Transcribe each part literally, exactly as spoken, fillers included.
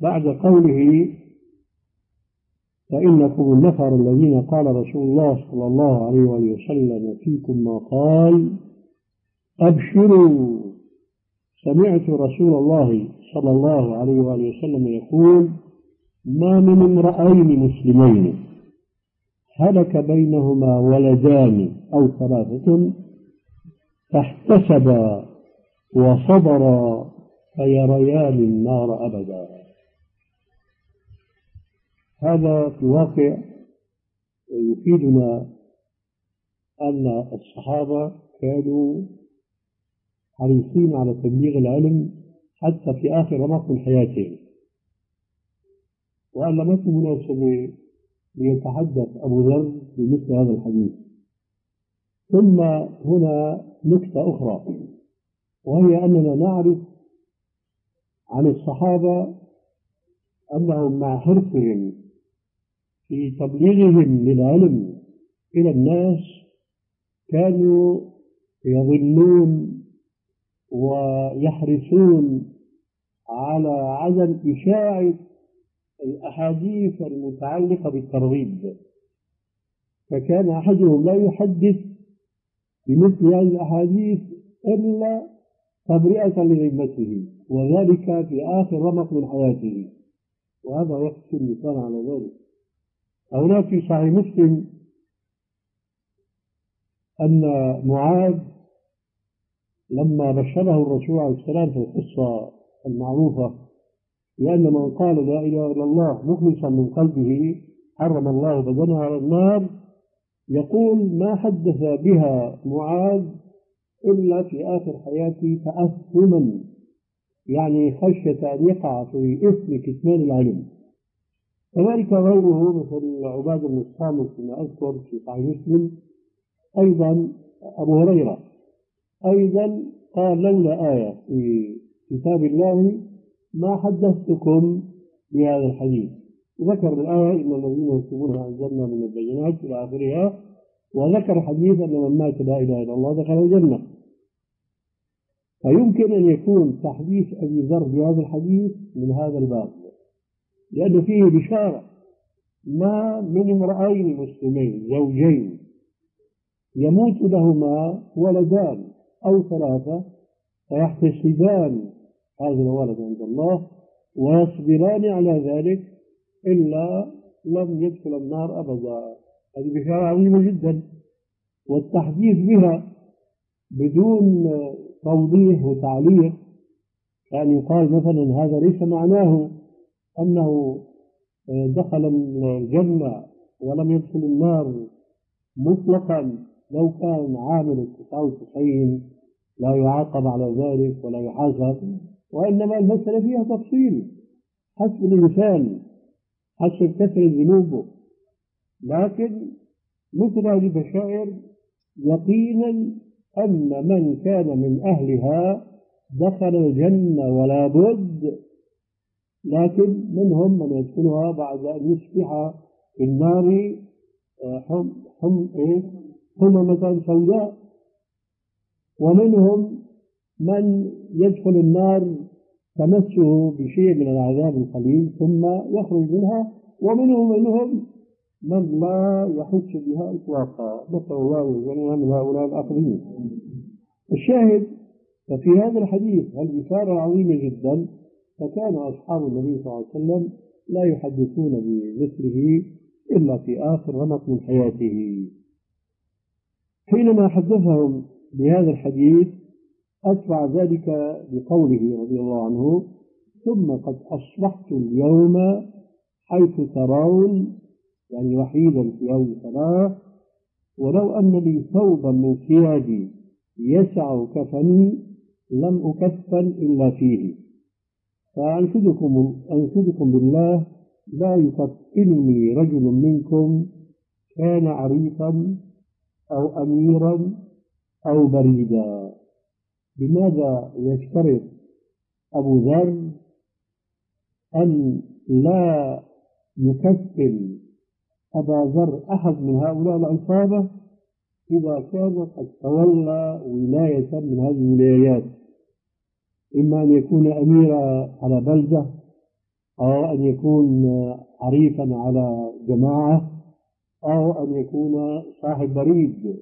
بعد قوله فإنكم النفر الذين قال رسول الله صلى الله عليه وسلم فيكم ما قال أبشروا سمعت رسول الله صلى الله عليه وسلم يقول ما من امرأين مسلمين هلك بينهما ولدان أو ثلاثة فاحتسبا وصبرا فيريان النار أبدا. هذا في الواقع يفيدنا أن الصحابة كانوا حريصين على تبليغ العلم حتى في آخر رمق من حياتهم، وأن لم يكن مناسب ليتحدث أبو ذر بمثل هذا الحديث. ثم هنا نكتة أخرى، وهي أننا نعرف عن الصحابة أنهم مع حرصهم في تبليغهم للعلم إلى الناس كانوا يظنون ويحرصون على عدم إشاعة الأحاديث المتعلقة بالترغيب، فكان أحدهم لا يحدث بمثل هذه الأحاديث إلا تبرئة لذمته، وذلك في آخر رمق من حياته، وهذا يكفي المثال على ذلك. هناك في صحيح مسلم أن معاذ لما بشره الرسول عليه السلام في القصة المعروفة لأن من قال لا إله إلا الله مخلصا من قلبه حرم الله بدنه على النار، يقول ما حدث بها معاذ إلا في آخر حياته تأثما، يعني خشية أن يقع في إثم كتمان العلم. كذلك غيره مثل عبادة بن الصامت كما أذكر في صحيح مسلم، أيضا أبو هريرة أيضا قال لولا آية في كتاب الله ما حدثتكم بهذا الحديث، ذكر الآية إن الذين يكتبون ما أنزلنا من البينات إلى آخرها، وذكر حديث أن من مات لا إله إلا الله دخل الجنة. فيمكن أن يكون تحديث أبي ذر بهذا الحديث من هذا الباب، لأن فيه بشارة ما من امرأين مسلمين زوجين يموت لهما ولدان أو ثلاثة فيحتسبان هذا الولد عند الله ويصبران على ذلك إلا لم يدخل النار أبدا. هذه بشارة عظيمة جدا، والتحديث بها بدون توضيح وتعليق، يعني يقال مثلا هذا ليس معناه أنه دخل الجنة ولم يدخل النار مطلقا، لو كان عامل التسعة وتسعين لا يعاقب على ذلك ولا يحاسب، وإنما المسألة فيها تفصيل حسب الإنسان حسب كثرة ذنوبه. لكن مثل هذه البشائر يقينا أن من كان من أهلها دخل الجنة ولا بد، لكن منهم من يدخلها بعد أن يصبح في النار حم حم إيه حممة سوداء، ومنهم من يدخل النار تمسه بشيء من العذاب القليل ثم يخرج منها، ومنهم منهم من لا يحس بها إطلاقا، نسأل الله يجعلنا من هؤلاء الآخرين. الشاهد ففي هذا الحديث البشارة عظيمة جدا، فكان أصحاب النبي صلى الله عليه وسلم لا يحدثون بمثله إلا في آخر رمق من حياته. حينما حدثهم بهذا الحديث أتبع ذلك بقوله رضي الله عنه ثم قد أصبحت اليوم حيث ترون، يعني وحيدا في يوم ثلاث، ولو أن لي ثوبا من ثيابي يسع كفني لم أكفن إلا فيه، فأنشدكم أنشدكم بالله لا يكفنني رجل منكم كان عريفا أو أميرا أو بريدا. لماذا يشترط أبو ذر أن لا يكفن أبا ذر أحد من هؤلاء العصابة إذا كان قد تولى ولاية من هذه الولايات، إما أن يكون أميرا على بلدة أو أن يكون عريفا على جماعة، أو أن يكون صاحب بريد.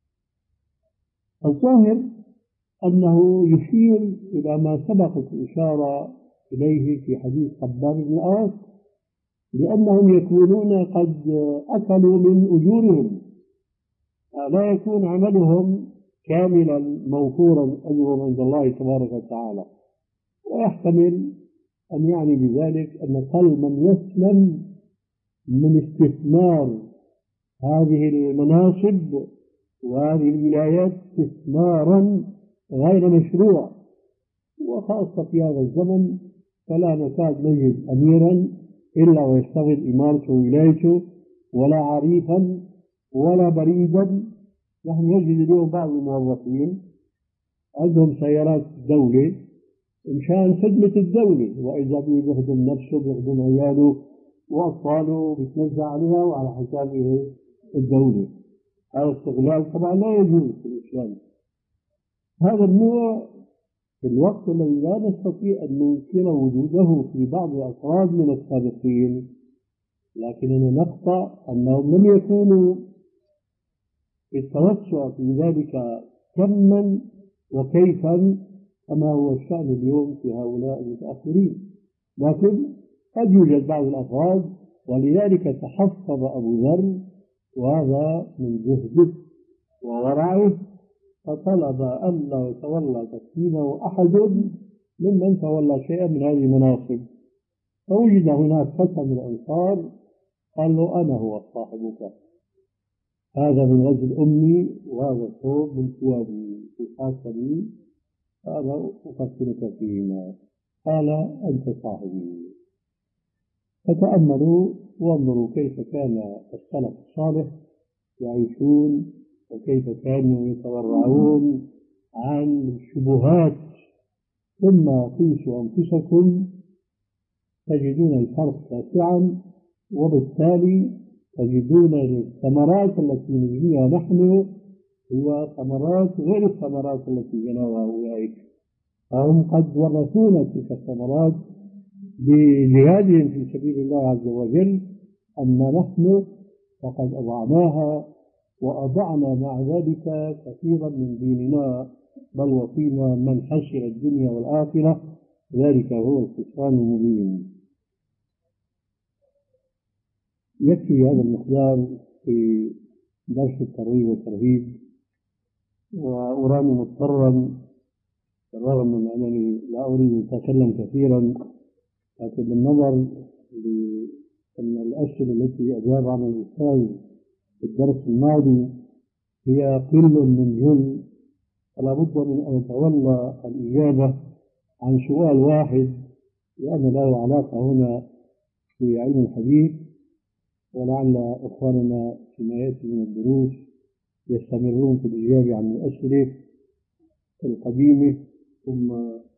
الظاهر أنه يشير إلى ما سبقت الإشارة إليه في حديث خباب بن الأرت، لأنهم يكونون قد أكلوا من أجورهم، لا يكون عملهم كاملا موفورا أجرهم عند الله تبارك وتعالى. ويحتمل أن يعني بذلك أن قل من يسلم من استثمار هذه المناصب وهذه الولايات استثمارا غير مشروع، وخاصة في هذا الزمن فلا نكاد نجد أميرا إلا ويشتغل إمارته وولايته، ولا عريفا ولا بريدا. نحن نجد اليوم بعض الموظفين عندهم سيارات دولة مشان خدمة الدولة، وإذا بيخدم نفسه بيخدم عياله وأطفاله بيتنزع عليها وعلى حساب الدولة. هذا استغلال طبعا لا يجوز في الإسلام. هذا النوع في الوقت الذي لا نستطيع أن ننكر وجوده في بعض الأفراد من السابقين، لكننا نخطأ أنهم لم يكونوا التوسع في ذلك كما وكيفا كما هو الشأن اليوم في هؤلاء المتأخرين. لكن قد يوجد بعض الأفراد، ولذلك تحفظ أبو ذر وهذا من زهده وورعه، فطلب أن لا يتولى تسليمه أحد ممن تولى شيئا من هذه المناصب. فوجد هناك فتى من الأنصار قال له أنا هو صاحبك، هذا من غزل أمي وهذا الثوب من ثيابي خاصة بي، فأنا أفكرك فيهما. قال أنت صاحبي. فتأملوا وانظروا كيف كان السلف الصالح يعيشون، وكيف كانوا يتورعون عن الشبهات. ثم قيسوا أنفسكم تجدون الفرق شاسعا، وبالتالي تجدون الثمرات التي نجنيها نحن هي ثمرات غير الثمرات التي جنوها أولئك، فهم قد ورثونا تلك الثمرات بجهادهم في سبيل الله عز وجل، أما نحن فقد أضعناها وأضعنا مع ذلك كثيرا من ديننا، بل وفينا من خسر الدنيا والآخرة، ذلك هو الخسران المبين. يكفي هذا المقدار في درس الترغيب والترهيب، وأراني مضطرا بالرغم من أنني لا أريد أن أتكلم كثيرا، لكن بالنظر لأن الأسئلة التي أجاب عنها الأستاذ في الدرس الماضي هي قل من جل، فلا بد من أن يتولى الإجابة عن سؤال واحد، لأن له علاقة هنا في علم الحديث، ولعل إخواننا فيما يأتي من الدروس يستمرون في الإجابة عن الأسئلة القديمة ثم